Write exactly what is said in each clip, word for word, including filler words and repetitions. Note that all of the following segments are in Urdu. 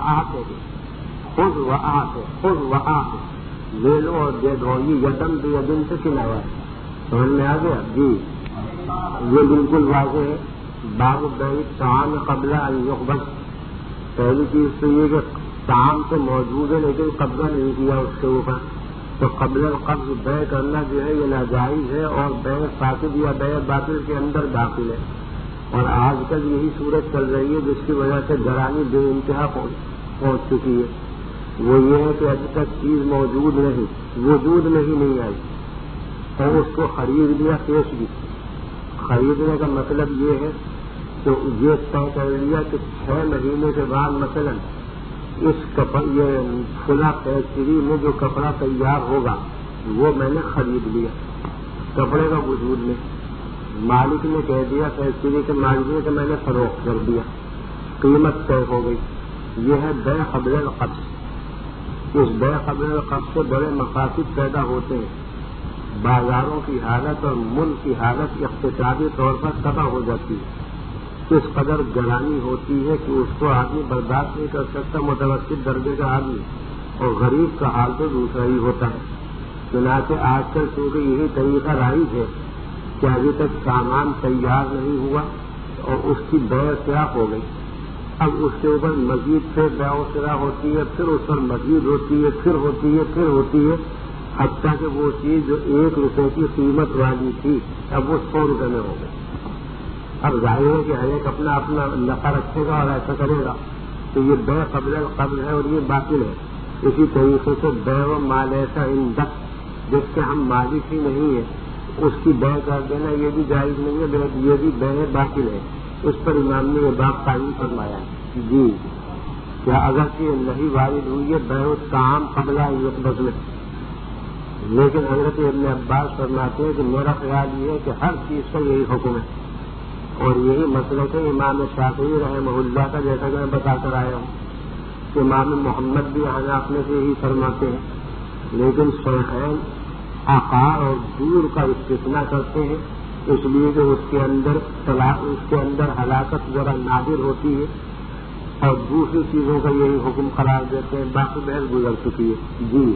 آتے خود و آتے خود و آتے لے لو اور دے دو. یہ یدم بھی یدم سے کنایا ہے. سمجھ میں آ گیا؟ جی یہ بالکل واضح ہے. باب بیع طعام قبل ان یقبض. پہلی چیز تو یہ کہ طعام تو موجود ہے لیکن قبضہ نہیں کیا اس کے اوپر، تو قبل القبض بیع کرنا جو ہے یہ ناجائز ہے اور بیع فاسد یا بیع باطل کے اندر داخل ہے. اور آج کل یہی صورت چل رہی ہے جس کی وجہ سے گرانی بے انتہا پہنچ چکی ہے. وہ یہ ہے کہ ابھی تک چیز موجود نہیں، وجود میں ہی نہیں آئی اور اس کو خرید لیا پیش بھی. خریدنے کا مطلب یہ ہے کہ یہ طے کر لیا کہ چھ مہینے کے بعد مثلا اس کپڑ یہ فلاں فیکٹری میں جو کپڑا تیار ہوگا وہ میں نے خرید لیا. کپڑے کا وجود میں مالک نے کہہ دیا، فیکٹری کے مالک نے کہ میں نے فروخت کر دیا، قیمت طے ہو گئی. یہ ہے بیع قبل القبض. اس بیع قبل القبض سے بڑے مقاصد پیدا ہوتے ہیں. بازاروں کی حالت اور ملک کی حالت اقتصادی طور پر تباہ ہو جاتی ہے. اس قدر گرانی ہوتی ہے کہ اس کو آدمی برداشت نہیں کر سکتا، متوسط درجے کا آدمی، اور غریب کا حال تو دوسرا ہی ہوتا ہے. چنانچہ آج کل چونکہ یہی طریقہ رائج ہے کہ ابھی تک سامان تیار نہیں ہوا اور اس کی بیع کیا ہو گئی، اب اس کے اوپر مزید پھر بیع و شراء ہوتی ہے، پھر اس پر مزید ہوتی ہے، پھر ہوتی ہے پھر ہوتی ہے حتیٰ کہ وہ چیز جو ایک روپے کی قیمت والی تھی اب وہ سو روپے میں ہو گئی. اب ظاہر ہے کہ ہر ایک اپنا اپنا نفع رکھے گا اور ایسا کرے گا. تو یہ بیع قبل القبض ہے اور یہ باطل ہے. اسی طریقے سے بیع و ما لیس عندک، جس کے ہم مالک ہی نہیں ہیں، اس کی بیع کر دینا یہ بھی جائز نہیں ہے، یہ بھی بیع باطل ہے. اس پر امام نے یہ باب قائم فرمایا. جی کیا اگرچہ نہیں وارد ہوئی ہے بیع الطعام قبل ان یقبض میں، لیکن حضرت ابن عباس فرماتے ہیں کہ میرا خیال یہ ہے کہ ہر چیز کا یہی حکم ہے اور یہی مسلک ہے امام شافعی رحمہ اللہ کا، جیسا کہ میں بتا کر آیا ہوں کہ امام محمد بھی حناف میں سے یہی فرماتے ہیں. لیکن شیخین عقار اور دور کا استثناء کرتے ہیں، اس لیے کہ اس کے اندر اس کے اندر ہلاکت ذرا نادر ہوتی ہے اور دوسری چیزوں کا یہی حکم قرار دیتے ہیں. باقی بحث گزر چکی ہے. جی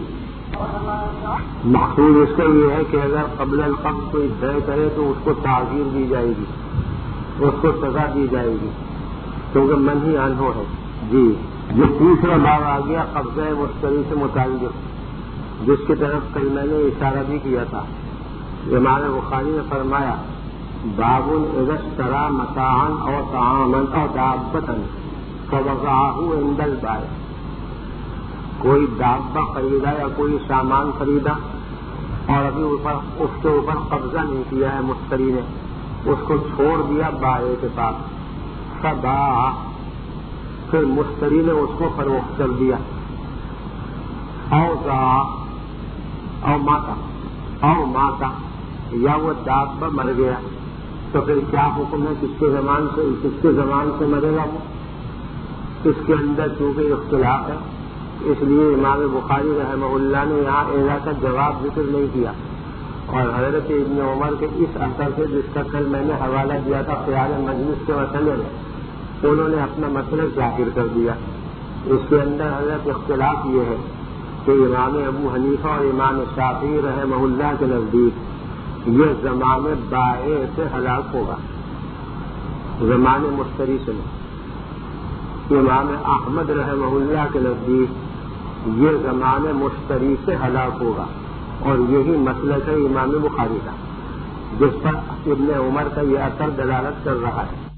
مقصود اس کا یہ ہے کہ اگر قبل القبض کوئی بیع کرے تو اس کو تعزیر دی جائے گی، اس کو سزا دی جائے گی کیونکہ منہی عنہ ہے. جی یہ تیسرا باب آ گیا قبضہ مشتری سے متعلق، جس کی طرف کل میں نے اشارہ بھی کیا تھا. امام بخاری نے فرمایا باب اذا اشترى متاعا او طعاما او دابة فوضعه عند البائع. کوئی دابہ خریدا یا کوئی سامان خریدا اور ابھی اوپر اس کے اوپر قبضہ نہیں کیا ہے مشتری نے، اس کو چھوڑ دیا بائع کے پاس. فباع، پھر مشتری نے اس کو فروخت کر دیا. او ذا او ماتا او ماتا، یا وہ دابہ مر گیا تو پھر کیا حکم ہے؟ کس کے زمان سے کس کے زمان سے مرے گا وہ؟ اس کے اندر چونکہ اختلاف ہے، اس لیے امام بخاری رحمہ اللہ نے یہاں ایزا کا جواب ذکر نہیں کیا. اور حضرت ابن عمر کے اس اثر سے جس کا کل میں نے حوالہ دیا تھا خیال مجلس کے مسئلے میں، انہوں نے اپنا مسئلہ ظاہر کر دیا. اس کے اندر حضرت اختلاف یہ ہے کہ امام ابو حنیفہ اور امام شافعی رحمہ اللہ کے نزدیک یہ زمانے بائع سے ہلاک ہوگا، زمانے مشتری سے نہیں. امام احمد رحمہ اللہ کے نزدیک یہ زمانے مشتری سے ہلاک ہوگا اور یہی مسلک ہے امام بخاری کا، جس پر ابن عمر کا یہ اثر دلالت کر رہا ہے.